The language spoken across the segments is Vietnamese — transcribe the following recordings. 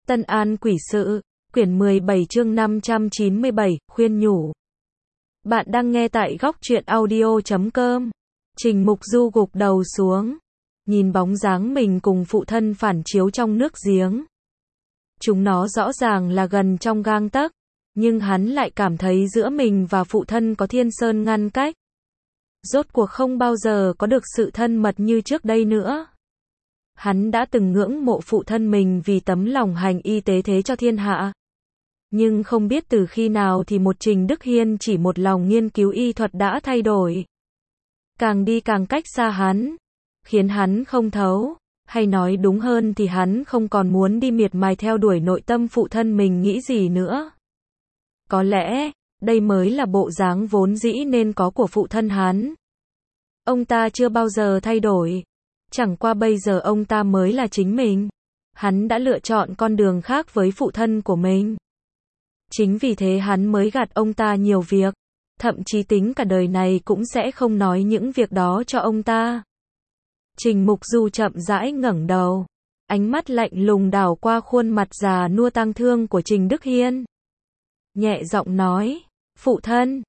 Tân An Quỷ Sự, quyển 17 chương 597, khuyên nhủ. Bạn đang nghe tại góc truyện audio.com. Trình Mục Du gục đầu xuống, nhìn bóng dáng mình cùng phụ thân phản chiếu trong nước giếng. Chúng nó rõ ràng là gần trong gang tấc, nhưng hắn lại cảm thấy giữa mình và phụ thân có thiên sơn ngăn cách. Rốt cuộc không bao giờ có được sự thân mật như trước đây nữa. Hắn đã từng ngưỡng mộ phụ thân mình vì tấm lòng hành y tế thế cho thiên hạ. Nhưng không biết từ khi nào thì một Trình Đức Hiên chỉ một lòng nghiên cứu y thuật đã thay đổi. Càng đi càng cách xa hắn, khiến hắn không thấu, hay nói đúng hơn thì hắn không còn muốn đi miệt mài theo đuổi nội tâm phụ thân mình nghĩ gì nữa. Có lẽ, đây mới là bộ dáng vốn dĩ nên có của phụ thân hắn. Ông ta chưa bao giờ thay đổi. Chẳng qua bây giờ ông ta mới là chính mình. Hắn đã lựa chọn con đường khác với phụ thân của mình. Chính vì thế hắn mới gạt ông ta nhiều việc. Thậm chí tính cả đời này cũng sẽ không nói những việc đó cho ông ta. Trình Mục Du chậm rãi ngẩng đầu. Ánh mắt lạnh lùng đảo qua khuôn mặt già nua tang thương của Trình Đức Hiên. Nhẹ giọng nói, phụ thân,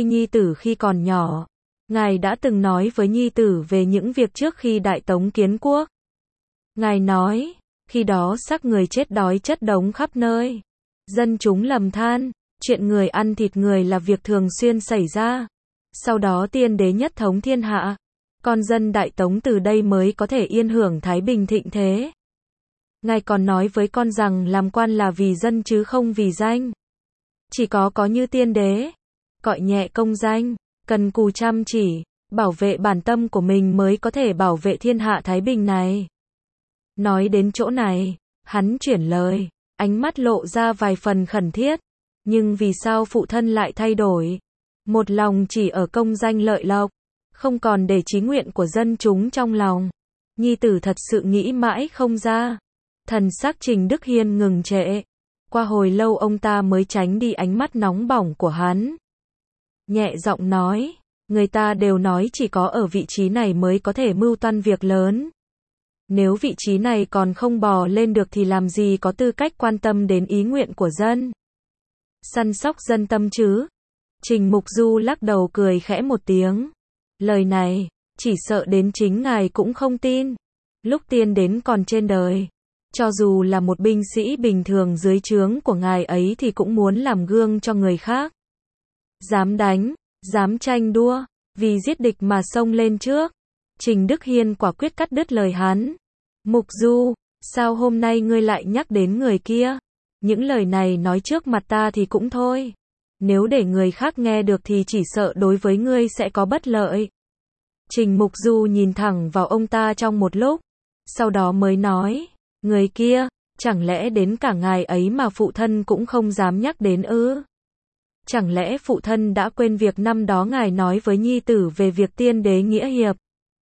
khi còn nhỏ, Ngài đã từng nói với nhi tử về những việc trước khi Đại Tống kiến quốc. Ngài nói, khi đó xác người chết đói chất đống khắp nơi. Dân chúng lầm than, chuyện người ăn thịt người là việc thường xuyên xảy ra. Sau đó tiên đế nhất thống thiên hạ. Con dân Đại Tống từ đây mới có thể yên hưởng thái bình thịnh thế. Ngài còn nói với con rằng làm quan là vì dân chứ không vì danh. Chỉ có như tiên đế, cọi nhẹ công danh, cần cù chăm chỉ, bảo vệ bản tâm của mình mới có thể bảo vệ thiên hạ thái bình này. Nói đến chỗ này, hắn chuyển lời, ánh mắt lộ ra vài phần khẩn thiết. Nhưng vì sao phụ thân lại thay đổi? Một lòng chỉ ở công danh lợi lộc, không còn để chí nguyện của dân chúng trong lòng. Nhi tử thật sự nghĩ mãi không ra. Thần sắc Trình Đức Hiên ngừng trệ. Qua hồi lâu ông ta mới tránh đi ánh mắt nóng bỏng của hắn. Nhẹ giọng nói, người ta đều nói chỉ có ở vị trí này mới có thể mưu toan việc lớn. Nếu vị trí này còn không bò lên được thì làm gì có tư cách quan tâm đến ý nguyện của dân. Săn sóc dân tâm chứ? Trình Mục Du lắc đầu cười khẽ một tiếng. Lời này, chỉ sợ đến chính ngài cũng không tin. Lúc tiên đến còn trên đời, cho dù là một binh sĩ bình thường dưới trướng của ngài ấy thì cũng muốn làm gương cho người khác. Dám đánh, dám tranh đua, vì giết địch mà xông lên trước. Trình Đức Hiên quả quyết cắt đứt lời hắn. Mục Du, sao hôm nay ngươi lại nhắc đến người kia? Những lời này nói trước mặt ta thì cũng thôi. Nếu để người khác nghe được thì chỉ sợ đối với ngươi sẽ có bất lợi. Trình Mục Du nhìn thẳng vào ông ta trong một lúc. Sau đó mới nói, người kia, chẳng lẽ đến cả ngài ấy mà phụ thân cũng không dám nhắc đến ư? Chẳng lẽ phụ thân đã quên việc năm đó ngài nói với nhi tử về việc tiên đế nghĩa hiệp,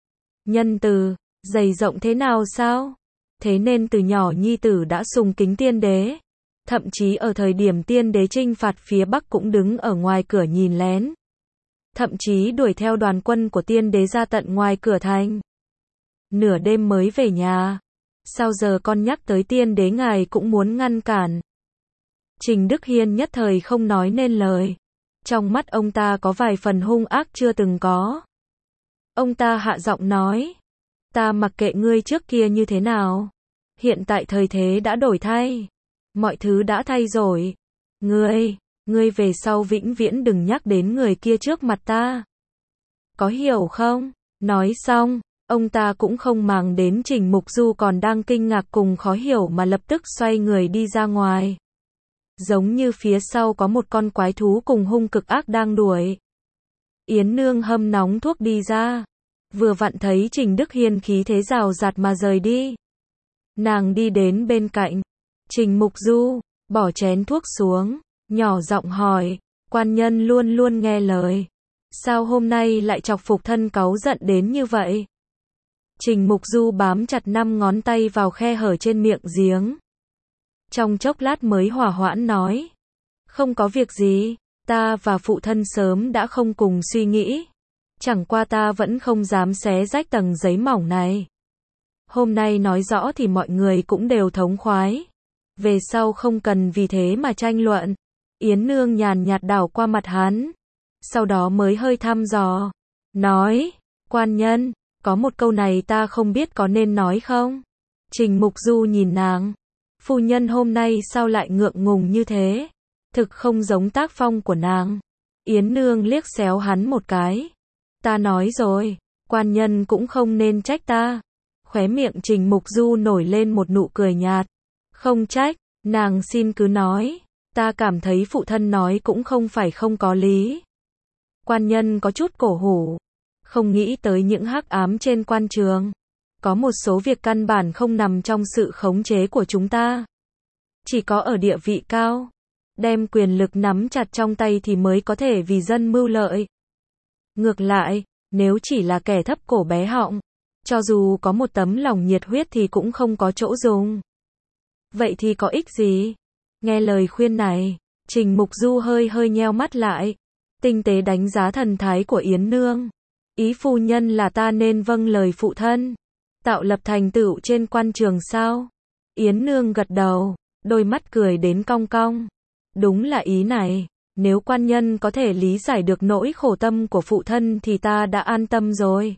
nhân từ, dày rộng thế nào sao? Thế nên từ nhỏ nhi tử đã sùng kính tiên đế. Thậm chí ở thời điểm tiên đế chinh phạt phía Bắc cũng đứng ở ngoài cửa nhìn lén. Thậm chí đuổi theo đoàn quân của tiên đế ra tận ngoài cửa thành. Nửa đêm mới về nhà. Sao giờ con nhắc tới tiên đế ngài cũng muốn ngăn cản? Trình Đức Hiên nhất thời không nói nên lời. Trong mắt ông ta có vài phần hung ác chưa từng có. Ông ta hạ giọng nói. Ta mặc kệ ngươi trước kia như thế nào. Hiện tại thời thế đã đổi thay. Mọi thứ đã thay rồi. Ngươi về sau vĩnh viễn đừng nhắc đến người kia trước mặt ta. Có hiểu không? Nói xong, ông ta cũng không màng đến Trình Mục Du còn đang kinh ngạc cùng khó hiểu mà lập tức xoay người đi ra ngoài. Giống như phía sau có một con quái thú cùng hung cực ác đang đuổi. Yến Nương hâm nóng thuốc đi ra. Vừa vặn thấy Trình Đức Hiên khí thế rào rạt mà rời đi. Nàng đi đến bên cạnh Trình Mục Du, bỏ chén thuốc xuống, nhỏ giọng hỏi, quan nhân luôn luôn nghe lời. Sao hôm nay lại chọc phục thân cáu giận đến như vậy? Trình Mục Du bám chặt 5 ngón tay vào khe hở trên miệng giếng. Trong chốc lát mới hỏa hoãn nói. Không có việc gì, ta và phụ thân sớm đã không cùng suy nghĩ. Chẳng qua ta vẫn không dám xé rách tầng giấy mỏng này. Hôm nay nói rõ thì mọi người cũng đều thống khoái. Về sau không cần vì thế mà tranh luận. Yến Nương nhàn nhạt đảo qua mặt hắn. Sau đó mới hơi thăm dò. Nói, quan nhân, có một câu này ta không biết có nên nói không? Trình Mục Du nhìn nàng. Phu nhân hôm nay sao lại ngượng ngùng như thế? Thực không giống tác phong của nàng. Yến Nương liếc xéo hắn một cái. Ta nói rồi, quan nhân cũng không nên trách ta. Khóe miệng Trình Mục Du nổi lên một nụ cười nhạt. Không trách, nàng xin cứ nói. Ta cảm thấy phụ thân nói cũng không phải không có lý. Quan nhân có chút cổ hủ. Không nghĩ tới những hắc ám trên quan trường. Có một số việc căn bản không nằm trong sự khống chế của chúng ta. Chỉ có ở địa vị cao, đem quyền lực nắm chặt trong tay thì mới có thể vì dân mưu lợi. Ngược lại, nếu chỉ là kẻ thấp cổ bé họng, cho dù có một tấm lòng nhiệt huyết thì cũng không có chỗ dùng. Vậy thì có ích gì? Nghe lời khuyên này, Trình Mục Du hơi hơi nheo mắt lại, tinh tế đánh giá thần thái của Yến Nương. Ý phu nhân là ta nên vâng lời phụ thân, tạo lập thành tựu trên quan trường sao? Yến Nương gật đầu, đôi mắt cười đến cong cong. Đúng là ý này, nếu quan nhân có thể lý giải được nỗi khổ tâm của phụ thân thì ta đã an tâm rồi.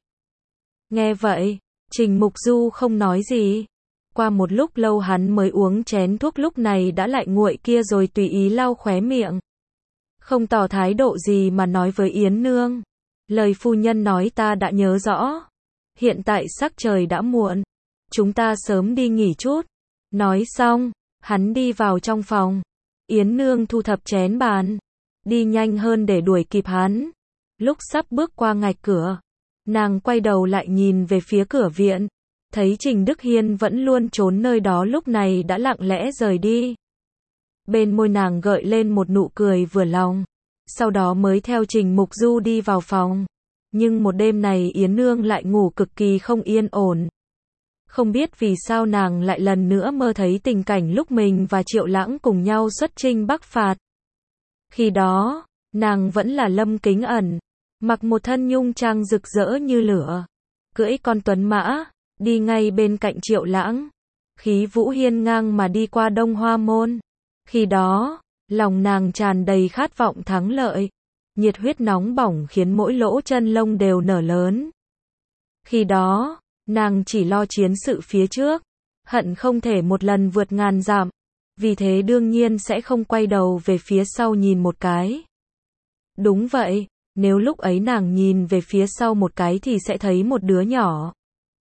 Nghe vậy, Trình Mục Du không nói gì. Qua một lúc lâu hắn mới uống chén thuốc lúc này đã lại nguội kia rồi tùy ý lau khóe miệng. Không tỏ thái độ gì mà nói với Yến Nương. Lời phu nhân nói ta đã nhớ rõ. Hiện tại sắc trời đã muộn. Chúng ta sớm đi nghỉ chút. Nói xong, hắn đi vào trong phòng. Yến Nương thu thập chén bàn. Đi nhanh hơn để đuổi kịp hắn. Lúc sắp bước qua ngạch cửa, nàng quay đầu lại nhìn về phía cửa viện. Thấy Trình Đức Hiên vẫn luôn trốn nơi đó lúc này đã lặng lẽ rời đi. Bên môi nàng gợi lên một nụ cười vừa lòng. Sau đó mới theo Trình Mục Du đi vào phòng. Nhưng một đêm này Yến Nương lại ngủ cực kỳ không yên ổn. Không biết vì sao nàng lại lần nữa mơ thấy tình cảnh lúc mình và Triệu Lãng cùng nhau xuất chinh Bắc phạt. Khi đó, nàng vẫn là Lâm Kính Ẩn, mặc một thân nhung trang rực rỡ như lửa, cưỡi con tuấn mã, đi ngay bên cạnh Triệu Lãng, khí vũ hiên ngang mà đi qua Đông Hoa Môn. Khi đó, lòng nàng tràn đầy khát vọng thắng lợi, nhiệt huyết nóng bỏng khiến mỗi lỗ chân lông đều nở lớn. Khi đó, nàng chỉ lo chiến sự phía trước, hận không thể một lần vượt ngàn dặm, vì thế đương nhiên sẽ không quay đầu về phía sau nhìn một cái. Đúng vậy, nếu lúc ấy nàng nhìn về phía sau một cái thì sẽ thấy một đứa nhỏ.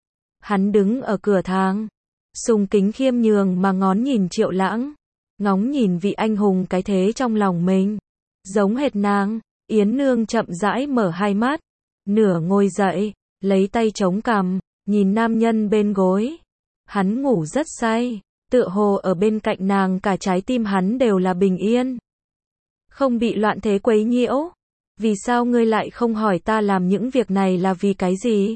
Hắn đứng ở cửa thang, sùng kính khiêm nhường mà ngón nhìn Triệu Lãng, ngóng nhìn vị anh hùng cái thế trong lòng mình. Giống hệt nàng, Yến Nương chậm rãi mở hai mắt, nửa ngồi dậy, lấy tay chống cằm, nhìn nam nhân bên gối. Hắn ngủ rất say, tựa hồ ở bên cạnh nàng cả trái tim hắn đều là bình yên. Không bị loạn thế quấy nhiễu. Vì sao ngươi lại không hỏi ta làm những việc này là vì cái gì?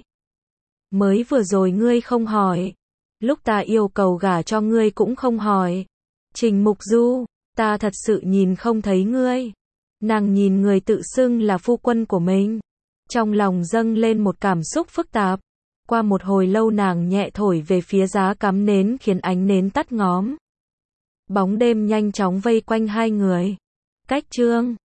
Mới vừa rồi ngươi không hỏi. Lúc ta yêu cầu gả cho ngươi cũng không hỏi. Trình Mục Du, ta thật sự nhìn không thấy ngươi. Nàng nhìn người tự xưng là phu quân của mình. Trong lòng dâng lên một cảm xúc phức tạp. Qua một hồi lâu nàng nhẹ thổi về phía giá cắm nến khiến ánh nến tắt ngóm. Bóng đêm nhanh chóng vây quanh hai người. Cách chương